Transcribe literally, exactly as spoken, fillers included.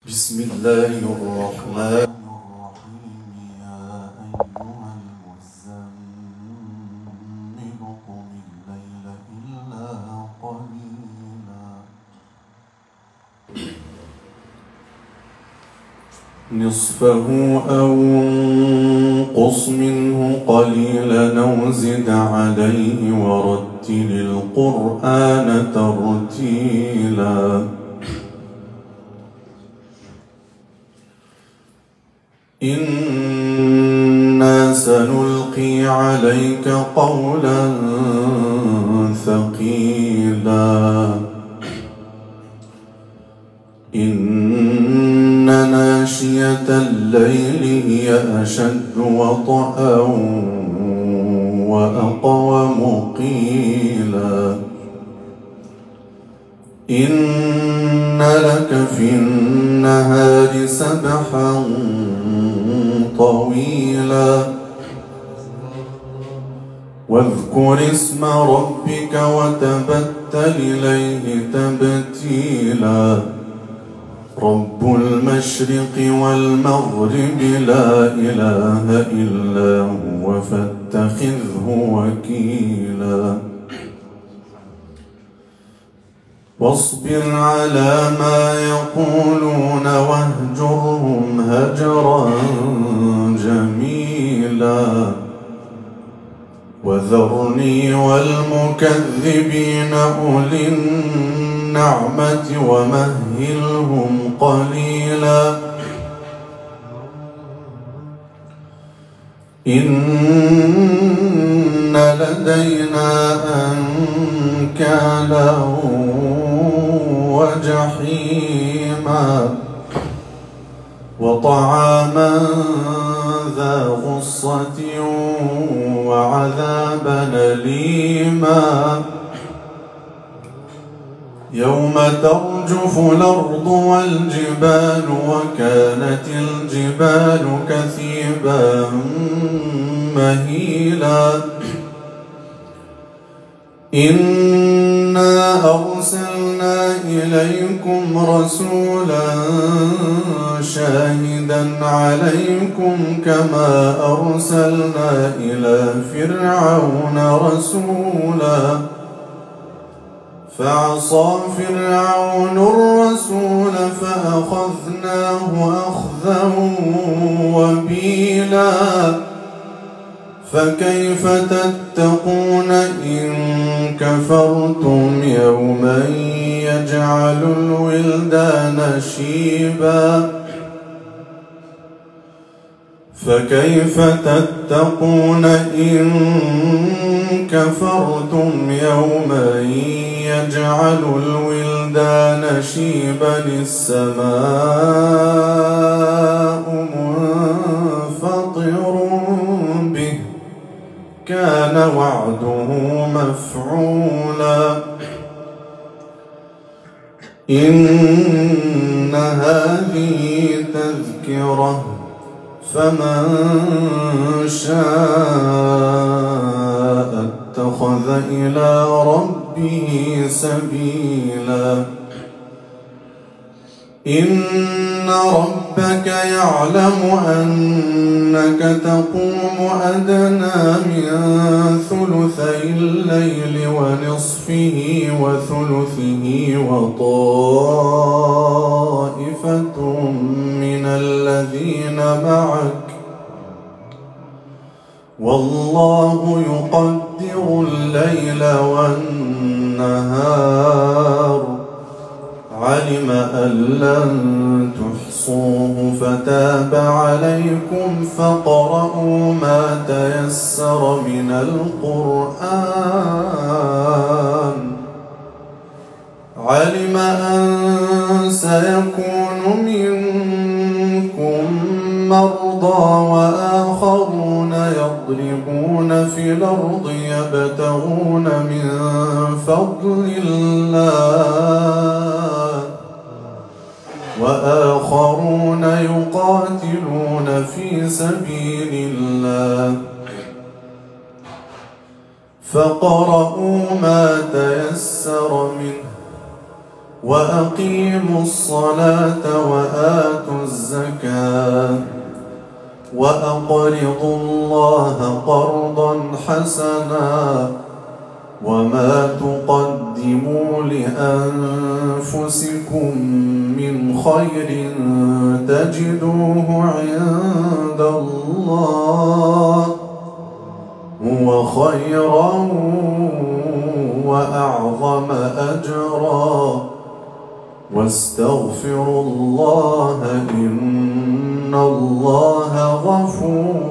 بسم الله الرحمن الرحيم. يا أيها المزمل قم الليل إلا قليلا نصفه أو انقص منه قليلا أو زد عليه ورتل القرآن ترتيلا إنا سنلقي عليك قولا ثقيلا إن ناشية الليل هي أشد وطئا وأقوم قيلا إن لك في النهار سبحا طويلا واذكر اسم ربك وتبتل إليه تبتيلا رب المشرق والمغرب لا إله إلا هو فاتخذه وكيلا واصبر على ما يقولون واهجرهم هجرا جميلا وذرني والمكذبين أولي النعمة ومهلهم قليلا إن لدينا أنكالا وجحيما وطعاما ذا غصة وعذابا أليما يوم ترجف الأرض والجبال وكانت الجبال كثيبا مهيلا إنا أرسلنا إليكم رسولا شاهدا عليكم كما أرسلنا إلى فرعون رسولا فعصى فرعون الرسول فأخذناه أخذا وبيلا فكيف تتقون إن كفرتم يوما يجعل الولدان شيبا فكيف تتقون إن كفرتم يوما يجعل الولدان شيبا السماء منفطر به كان وعده مفعولا إن هذه تذكرة فمن شاء اتخذ إلى ربه سبيلا إن ربك يعلم أنك تقوم أدنى من ثلثي الليل ونصفه وثلثه وطائفة من الذين معك والله يقدر الليل والنهار علم أن لن تحصوه فتاب عليكم فاقرؤوا ما تيسر من القرآن علم أن سيكون منكم مرضى وآخرون يضربون في الأرض يبتغون من فضل الله وآخرون يقاتلون في سبيل الله فاقرؤوا ما تيسر منه وأقيموا الصلاة وآتوا وأقرضوا الله قرضا حسنا وما تقدموا لأنفسكم من خير تجدوه عند الله هو خيرا وأعظم أجرا واستغفروا الله إن الله غفور